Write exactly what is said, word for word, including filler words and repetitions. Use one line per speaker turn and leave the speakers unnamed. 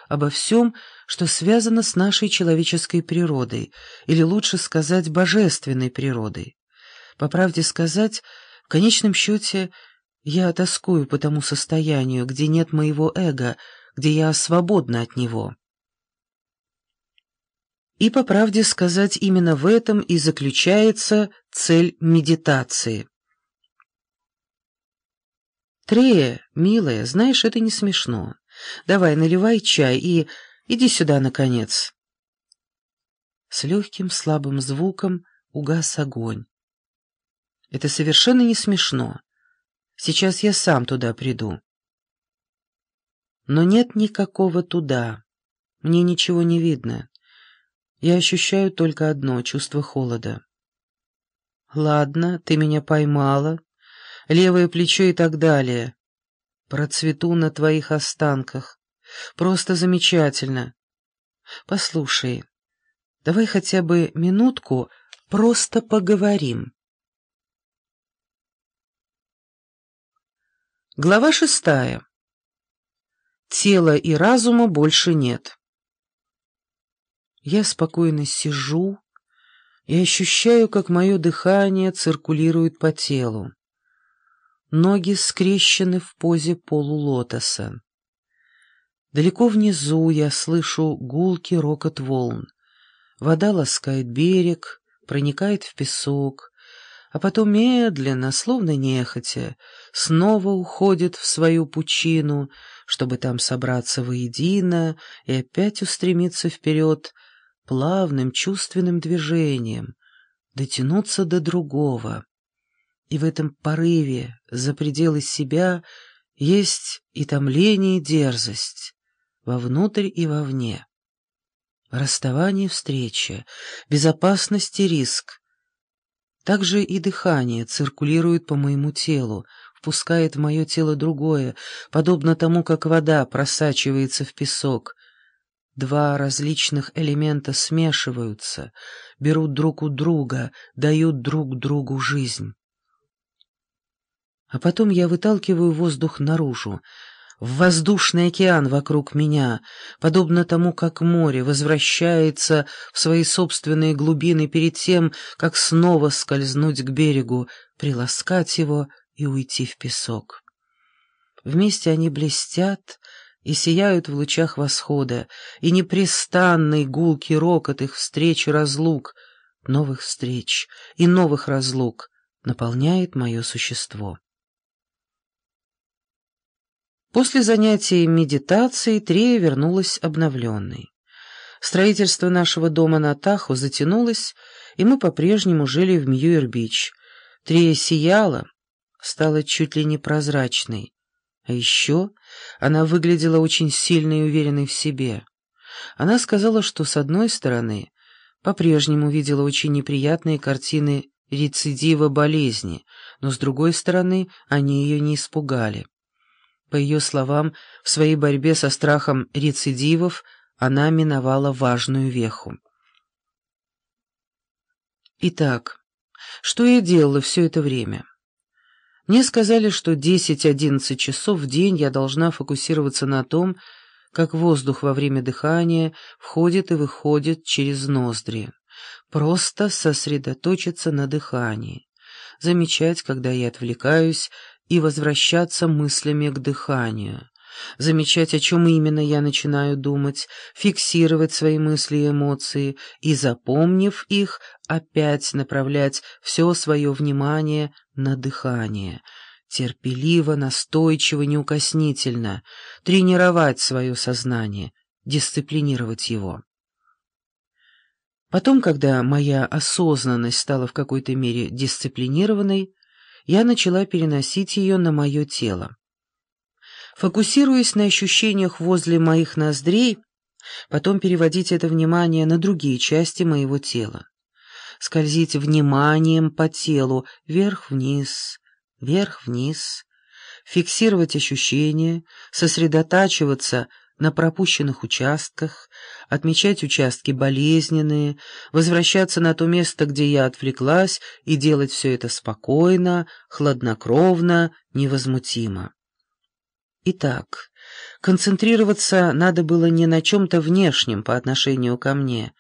обо всем, что связано с нашей человеческой природой, или лучше сказать, божественной природой. По правде сказать, в конечном счете, я тоскую по тому состоянию, где нет моего эго, где я свободна от него. И, по правде сказать, именно в этом и заключается цель медитации. Трея, милая, знаешь, это не смешно. Давай, наливай чай и иди сюда, наконец. С легким слабым звуком угас огонь. Это совершенно не смешно. Сейчас я сам туда приду. Но нет никакого туда. Мне ничего не видно. Я ощущаю только одно — чувство холода. Ладно, ты меня поймала. Левое плечо и так далее. Процвету на твоих останках. Просто замечательно. Послушай, давай хотя бы минутку просто поговорим. Глава шестая. Тела и разума больше нет. Я спокойно сижу и ощущаю, как мое дыхание циркулирует по телу. Ноги скрещены в позе полулотоса. Далеко внизу я слышу гулкий рокот волн. Вода ласкает берег, проникает в песок, а потом медленно, словно нехотя, снова уходит в свою пучину, чтобы там собраться воедино и опять устремиться вперед плавным чувственным движением, дотянуться до другого. И в этом порыве за пределы себя есть и томление, и дерзость, вовнутрь и вовне. Расставание, встреча, безопасность и риск. Также и дыхание циркулирует по моему телу, впускает в мое тело другое, подобно тому, как вода просачивается в песок. Два различных элемента смешиваются, берут друг у друга, дают друг другу жизнь. А потом я выталкиваю воздух наружу, в воздушный океан вокруг меня, подобно тому, как море возвращается в свои собственные глубины перед тем, как снова скользнуть к берегу, приласкать его и уйти в песок. Вместе они блестят и сияют в лучах восхода, и непрестанный гулкий рокот их встреч и разлук, новых встреч и новых разлук наполняет мое существо. После занятий медитацией Трея вернулась обновленной. Строительство нашего дома на Тахо затянулось, и мы по-прежнему жили в Мьюир-Бич. Трея сияла, стала чуть ли не прозрачной. А еще она выглядела очень сильной и уверенной в себе. Она сказала, что, с одной стороны, по-прежнему видела очень неприятные картины рецидива болезни, но, с другой стороны, они ее не испугали. По ее словам, в своей борьбе со страхом рецидивов она миновала важную веху. Итак, что я делала все это время? Мне сказали, что десять-одиннадцать часов в день я должна фокусироваться на том, как воздух во время дыхания входит и выходит через ноздри. Просто сосредоточиться на дыхании, замечать, когда я отвлекаюсь, и возвращаться мыслями к дыханию, замечать, о чем именно я начинаю думать, фиксировать свои мысли и эмоции и, запомнив их, опять направлять все свое внимание на дыхание, терпеливо, настойчиво, неукоснительно, тренировать свое сознание, дисциплинировать его. Потом, когда моя осознанность стала в какой-то мере дисциплинированной, я начала переносить ее на мое тело. Фокусируясь на ощущениях возле моих ноздрей, потом переводить это внимание на другие части моего тела. Скользить вниманием по телу вверх-вниз, вверх-вниз, фиксировать ощущения, сосредотачиваться на пропущенных участках, отмечать участки болезненные, возвращаться на то место, где я отвлеклась, и делать все это спокойно, хладнокровно, невозмутимо. Итак, Концентрироваться надо было не на чем-то внешнем по отношению ко мне,